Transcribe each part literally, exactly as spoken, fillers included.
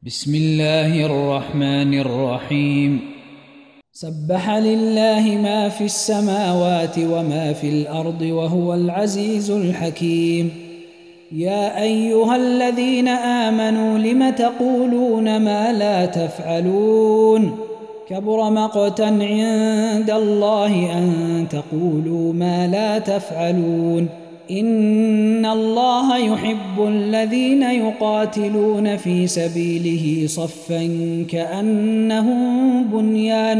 بسم الله الرحمن الرحيم. سبح لله ما في السماوات وما في الأرض وهو العزيز الحكيم. يا أيها الذين آمنوا لم تقولون ما لا تفعلون؟ كبر مقتا عند الله أن تقولوا ما لا تفعلون. إن الله يحب الذين يقاتلون في سبيله صفا كأنهم بنيان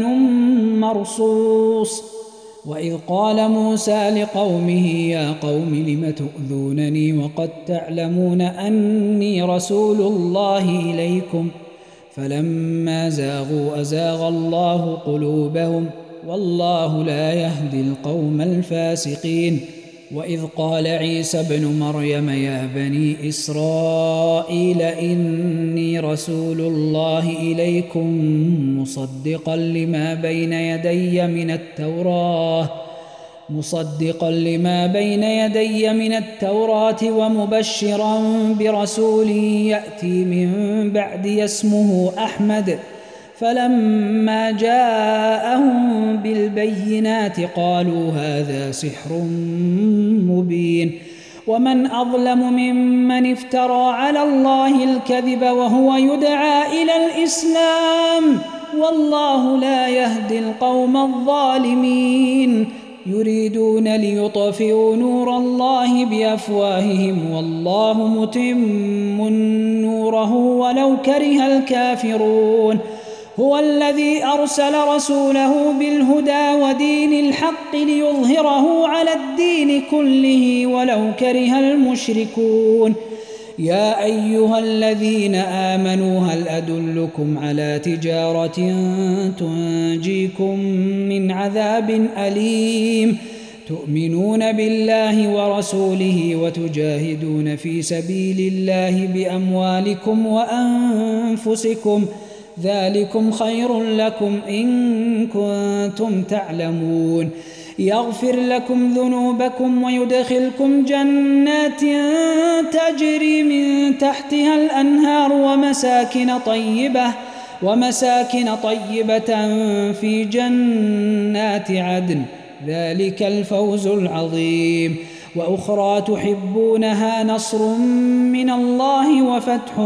مرصوص. وإذ قال موسى لقومه يا قوم لم تؤذونني وقد تعلمون أني رسول الله إليكم فلما زاغوا أزاغ الله قلوبهم والله لا يهدي القوم الفاسقين. وإذ قال عيسى ابن مريم يا بني إسرائيل إني رسول الله إليكم مصدقا لما بين يدي من التوراة مصدقا لما بين يدي من التوراة ومبشرا برسول يأتي من بعدي اسمه أحمد. فلما جاءهم بالبينات قالوا هذا سحر مبين. ومن أظلم ممن افترى على الله الكذب وهو يدعى إلى الإسلام والله لا يهدي القوم الظالمين. يريدون ليطفئوا نور الله بأفواههم والله متم نوره ولو كره الكافرون. هو الذي أرسل رسوله بالهدى ودين الحق ليظهره على الدين كله ولو كره المشركون. يا أيها الذين آمنوا هل أدلكم على تجارة تنجيكم من عذاب أليم تؤمنون بالله ورسوله وتجاهدون في سبيل الله بأموالكم وأنفسكم ذلكم خير لكم إن كنتم تعلمون. يغفر لكم ذنوبكم ويدخلكم جنات تجري من تحتها الأنهار ومساكن طيبة ومساكن طيبة في جنات عدن ذلك الفوز العظيم. وأخرى تحبونها نصر من الله وفتح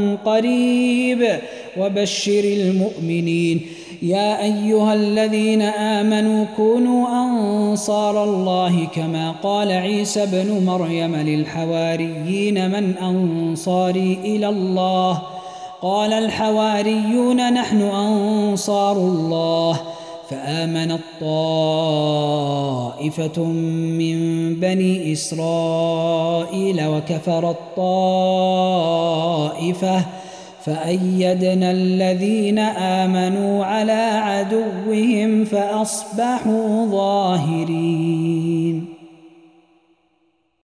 قريب وبشر المؤمنين. يا أيها الذين آمنوا كونوا أنصار الله كما قال عيسى ابن مريم للحواريين من أنصاري إلى الله قال الحواريون نحن أنصار الله. فآمنت طائفة من بني إسرائيل وكفرت طائفة فأيدنا الذين آمنوا على عدوهم فأصبحوا ظاهرين.